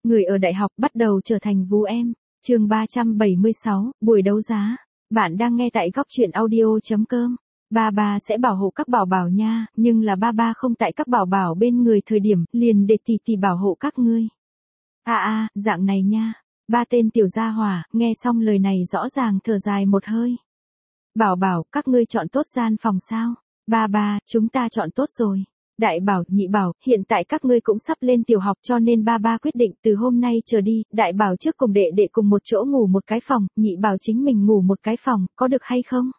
Người ở đại học bắt đầu trở thành vú em. Chương 376, buổi đấu giá. Bạn đang nghe tại goctruyện audio.com. Ba sẽ bảo hộ các bảo bảo nha, nhưng là ba không tại các bảo bảo bên người thời điểm, liền để tỷ bảo hộ các ngươi. Dạng này nha. Ba tên tiểu gia hỏa, nghe xong lời này rõ ràng thở dài một hơi. Bảo bảo, các ngươi chọn tốt gian phòng sao? Ba, chúng ta chọn tốt rồi. Đại bảo, nhị bảo, hiện tại các ngươi cũng sắp lên tiểu học cho nên ba quyết định từ hôm nay trở đi, đại bảo trước cùng đệ cùng một chỗ ngủ một cái phòng, nhị bảo chính mình ngủ một cái phòng, có được hay không?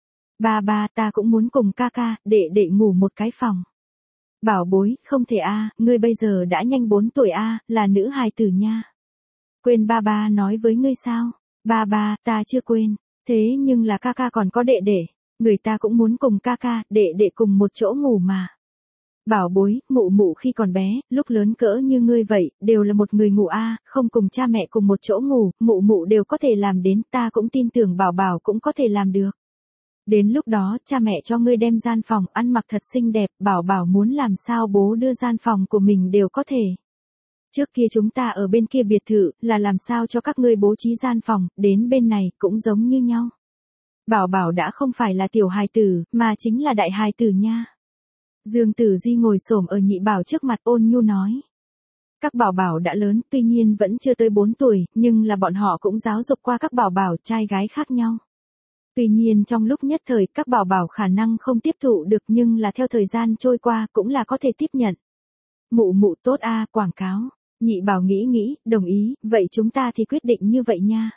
Ba, ta cũng muốn cùng ca, đệ ngủ một cái phòng. Bảo bối, không thể ngươi bây giờ đã nhanh 4 tuổi là nữ hài tử nha. Quên ba nói với ngươi sao? Ba, ta chưa quên, thế nhưng là ca còn có đệ, người ta cũng muốn cùng ca, đệ cùng một chỗ ngủ mà. Bảo bối, mụ khi còn bé, lúc lớn cỡ như ngươi vậy, đều là một người ngủ không cùng cha mẹ cùng một chỗ ngủ, mụ đều có thể làm đến, ta cũng tin tưởng bảo bảo cũng có thể làm được. Đến lúc đó, cha mẹ cho ngươi đem gian phòng ăn mặc thật xinh đẹp, bảo bảo muốn làm sao bố đưa gian phòng của mình đều có thể. Trước kia chúng ta ở bên kia biệt thự, là làm sao cho các ngươi bố trí gian phòng, đến bên này cũng giống như nhau. Bảo bảo đã không phải là tiểu hài tử, mà chính là đại hài tử nha. Dương Tử Di ngồi xổm ở nhị bảo trước mặt ôn nhu nói. Các bảo bảo đã lớn, tuy nhiên vẫn chưa tới 4 tuổi, nhưng là bọn họ cũng giáo dục qua các bảo bảo trai gái khác nhau. Tuy nhiên trong lúc nhất thời các bảo bảo khả năng không tiếp thụ được nhưng là theo thời gian trôi qua cũng là có thể tiếp nhận. Mụ tốt quảng cáo. Nhị bảo nghĩ, đồng ý, vậy chúng ta thì quyết định như vậy nha.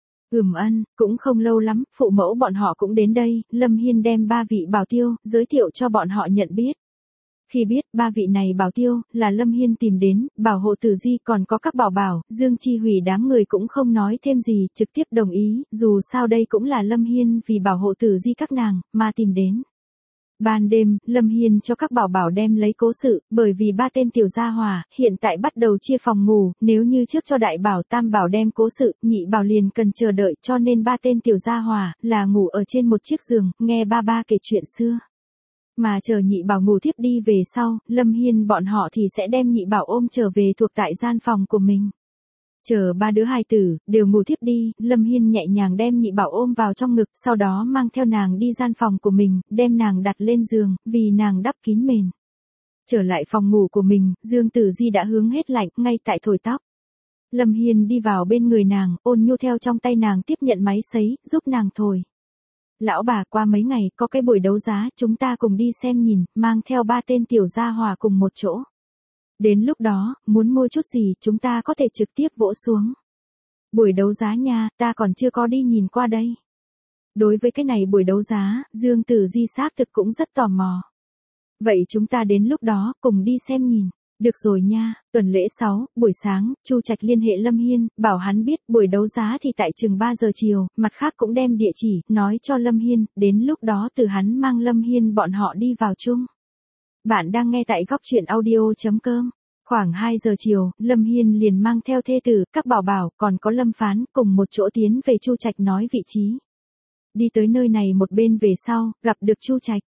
Cũng không lâu lắm, phụ mẫu bọn họ cũng đến đây, Lâm Hiên đem 3 vị bảo tiêu, giới thiệu cho bọn họ nhận biết. Khi biết 3 vị này bảo tiêu, là Lâm Hiên tìm đến, bảo hộ Tử Di còn có các bảo bảo, Dương Chi Hủy đám người cũng không nói thêm gì, trực tiếp đồng ý, dù sao đây cũng là Lâm Hiên vì bảo hộ Tử Di các nàng, mà tìm đến. Ban đêm, Lâm Hiên cho các bảo bảo đem lấy cố sự, bởi vì 3 tên tiểu gia hỏa, hiện tại bắt đầu chia phòng ngủ, nếu như trước cho đại bảo tam bảo đem cố sự, nhị bảo liền cần chờ đợi cho nên 3 tên tiểu gia hỏa, là ngủ ở trên một chiếc giường, nghe ba kể chuyện xưa. Mà chờ nhị bảo ngủ thiếp đi về sau, Lâm Hiên bọn họ thì sẽ đem nhị bảo ôm trở về thuộc tại gian phòng của mình. Chờ 3 đứa hài tử, đều ngủ thiếp đi, Lâm Hiên nhẹ nhàng đem nhị bảo ôm vào trong ngực, sau đó mang theo nàng đi gian phòng của mình, đem nàng đặt lên giường, vì nàng đắp kín mền. Trở lại phòng ngủ của mình, Dương Tử Di đã hướng hết lạnh, ngay tại thổi tóc. Lâm Hiên đi vào bên người nàng, ôn nhu theo trong tay nàng tiếp nhận máy sấy, giúp nàng thổi. Lão bà, qua mấy ngày, có cái buổi đấu giá, chúng ta cùng đi xem nhìn, mang theo 3 tên tiểu gia hỏa cùng một chỗ. Đến lúc đó, muốn mua chút gì, chúng ta có thể trực tiếp vỗ xuống. Buổi đấu giá nha, ta còn chưa có đi nhìn qua đây. Đối với cái này buổi đấu giá, Dương Tử Di xác thực cũng rất tò mò. Vậy chúng ta đến lúc đó, cùng đi xem nhìn. Được rồi nha, tuần lễ 6, buổi sáng, Chu Trạch liên hệ Lâm Hiên, bảo hắn biết buổi đấu giá thì tại chừng 3 giờ chiều, mặt khác cũng đem địa chỉ, nói cho Lâm Hiên, đến lúc đó từ hắn mang Lâm Hiên bọn họ đi vào chung. Bạn đang nghe tại goctruyện audio.com. Khoảng 2 giờ chiều, Lâm Hiên liền mang theo thê tử, các bảo bảo, còn có Lâm Phán, cùng một chỗ tiến về Chu Trạch nói vị trí. Đi tới nơi này một bên về sau, gặp được Chu Trạch.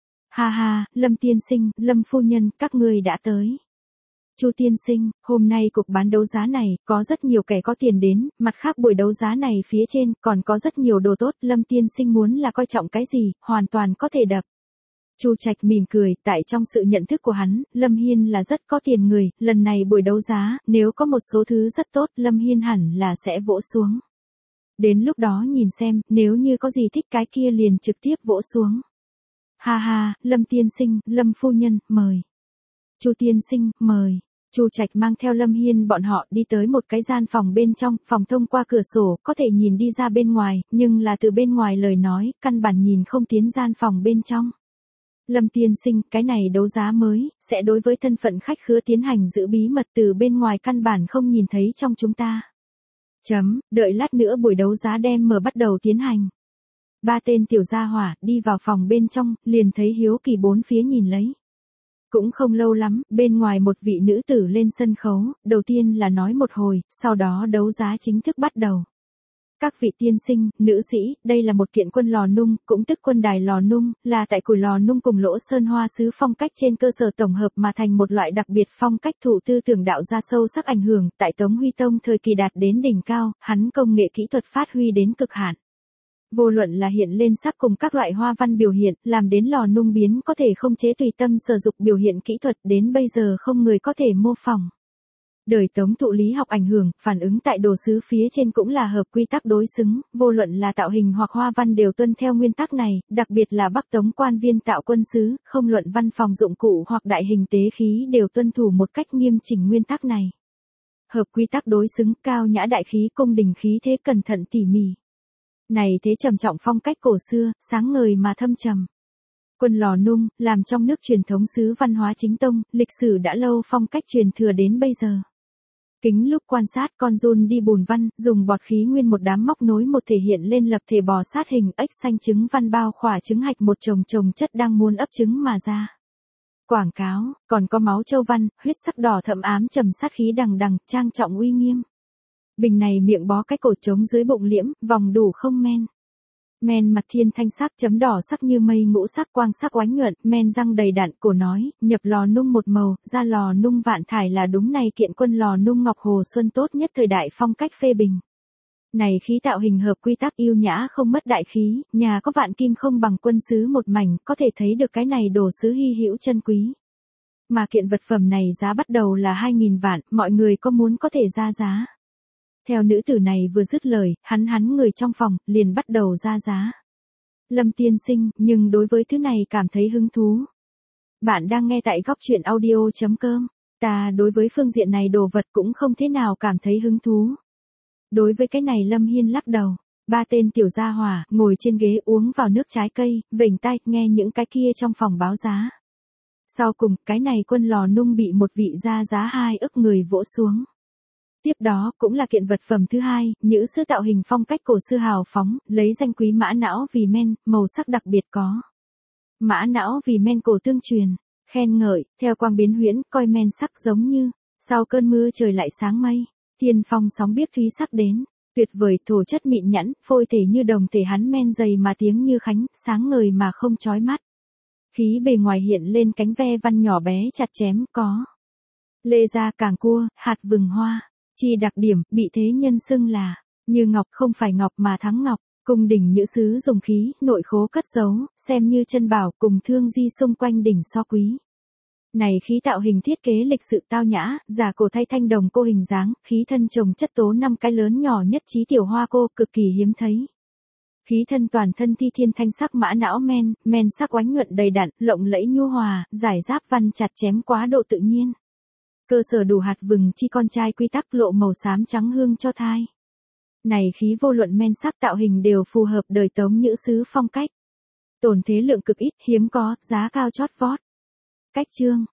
Lâm tiên sinh, Lâm phu nhân, các ngươi đã tới. Chu tiên sinh, hôm nay cuộc bán đấu giá này, có rất nhiều kẻ có tiền đến, mặt khác buổi đấu giá này phía trên, còn có rất nhiều đồ tốt, Lâm tiên sinh muốn là coi trọng cái gì, hoàn toàn có thể đập. Chu Trạch mỉm cười, tại trong sự nhận thức của hắn, Lâm Hiên là rất có tiền người, lần này buổi đấu giá, nếu có một số thứ rất tốt, Lâm Hiên hẳn là sẽ vỗ xuống. Đến lúc đó nhìn xem, nếu như có gì thích cái kia liền trực tiếp vỗ xuống. Lâm tiên sinh, Lâm phu nhân, mời. Chu tiên sinh, mời. Chu Trạch mang theo Lâm Hiên bọn họ đi tới một cái gian phòng bên trong, phòng thông qua cửa sổ, có thể nhìn đi ra bên ngoài, nhưng là từ bên ngoài lời nói, căn bản nhìn không tiến gian phòng bên trong. Lâm tiên sinh, cái này đấu giá mới, sẽ đối với thân phận khách khứa tiến hành giữ bí mật từ bên ngoài căn bản không nhìn thấy trong chúng ta. Đợi lát nữa buổi đấu giá đem mở bắt đầu tiến hành. 3 tên tiểu gia hỏa, đi vào phòng bên trong, liền thấy hiếu kỳ bốn phía nhìn lấy. Cũng không lâu lắm, bên ngoài một vị nữ tử lên sân khấu, đầu tiên là nói một hồi, sau đó đấu giá chính thức bắt đầu. Các vị tiên sinh, nữ sĩ, đây là một kiện quân lò nung, cũng tức quân đài lò nung, là tại củi lò nung cùng lỗ sơn hoa sứ phong cách trên cơ sở tổng hợp mà thành một loại đặc biệt phong cách thụ tư tưởng đạo gia sâu sắc ảnh hưởng, tại Tống Huy Tông thời kỳ đạt đến đỉnh cao, hắn công nghệ kỹ thuật phát huy đến cực hạn. Vô luận là hiện lên sắc cùng các loại hoa văn biểu hiện, làm đến lò nung biến có thể không chế tùy tâm sử dụng biểu hiện kỹ thuật đến bây giờ không người có thể mô phỏng. Đời Tống thụ lý học ảnh hưởng, phản ứng tại đồ sứ phía trên cũng là hợp quy tắc đối xứng, vô luận là tạo hình hoặc hoa văn đều tuân theo nguyên tắc này, đặc biệt là Bắc Tống quan viên tạo quân sứ, không luận văn phòng dụng cụ hoặc đại hình tế khí đều tuân thủ một cách nghiêm chỉnh nguyên tắc này. Hợp quy tắc đối xứng, cao nhã đại khí, cung đình khí thế cẩn thận tỉ mỉ. Này thế trầm trọng phong cách cổ xưa, sáng ngời mà thâm trầm. Quân lò nung, làm trong nước truyền thống sứ văn hóa chính tông, lịch sử đã lâu, phong cách truyền thừa đến bây giờ. Kính lúc quan sát con giun đi bùn văn, dùng bọt khí nguyên một đám móc nối một thể hiện lên lập thể bò sát hình ếch xanh trứng văn bao khỏa trứng hạch một chồng chất đang muốn ấp trứng mà ra. Quảng cáo, còn có máu châu văn, huyết sắc đỏ thẫm ám trầm sát khí đằng đằng, trang trọng uy nghiêm. Bình này miệng bó cái cổ trống dưới bụng liễm, vòng đủ không men. Men mặt thiên thanh sắc, chấm đỏ sắc như mây, ngũ sắc quang sắc oánh nhuận, men răng đầy đặn, cổ nói, nhập lò nung một màu, ra lò nung vạn thải là đúng này kiện quân lò nung Ngọc Hồ Xuân tốt nhất thời đại phong cách phê bình. Này khí tạo hình hợp quy tắc yêu nhã không mất đại khí, nhà có vạn kim không bằng quân sứ một mảnh, có thể thấy được cái này đồ sứ hy hữu chân quý. Mà kiện vật phẩm này giá bắt đầu là 2.000 vạn, mọi người có muốn có thể ra giá. Theo nữ tử này vừa dứt lời, hắn người trong phòng, liền bắt đầu ra giá. Lâm tiên sinh, nhưng đối với thứ này cảm thấy hứng thú. Bạn đang nghe tại góc truyện audio.com. Ta đối với phương diện này đồ vật cũng không thế nào cảm thấy hứng thú. Đối với cái này Lâm Hiên lắc đầu. Ba tên tiểu gia hỏa, ngồi trên ghế uống vào nước trái cây, vểnh tai, nghe những cái kia trong phòng báo giá. Sau cùng, cái này quân lò nung bị một vị ra giá 2 ức người vỗ xuống. Tiếp đó, cũng là kiện vật phẩm thứ hai, nhữ sứ tạo hình phong cách cổ xưa hào phóng, lấy danh quý mã não vì men, màu sắc đặc biệt có. Mã não vì men cổ tương truyền, khen ngợi, theo quang biến huyễn, coi men sắc giống như, sau cơn mưa trời lại sáng mây, tiên phong sóng biếc thúy sắc đến, tuyệt vời thổ chất mịn nhẵn, phôi thể như đồng thể hắn men dày mà tiếng như khánh, sáng ngời mà không chói mắt. Khí bề ngoài hiện lên cánh ve văn nhỏ bé chặt chém có. Lê ra càng cua, hạt vừng hoa. Chi đặc điểm, bị thế nhân xưng là, như ngọc không phải ngọc mà thắng ngọc, cung đỉnh nhữ sứ dùng khí, nội khố cất giấu, xem như chân bảo cùng thương di xung quanh đỉnh so quý. Này khí tạo hình thiết kế lịch sự tao nhã, giả cổ thay thanh đồng cô hình dáng, khí thân trồng chất tố 5 cái lớn nhỏ nhất trí tiểu hoa cô cực kỳ hiếm thấy. Khí thân toàn thân thi thiên thanh sắc mã não men sắc oánh nhuận đầy đặn, lộng lẫy nhu hòa, giải giáp văn chặt chém quá độ tự nhiên. Cơ sở đủ hạt vừng chi con trai quy tắc lộ màu xám trắng hương cho thai. Này khí vô luận men sắc tạo hình đều phù hợp đời Tống nhữ sứ phong cách. Tổn thế lượng cực ít, hiếm có, giá cao chót vót. Cách chương.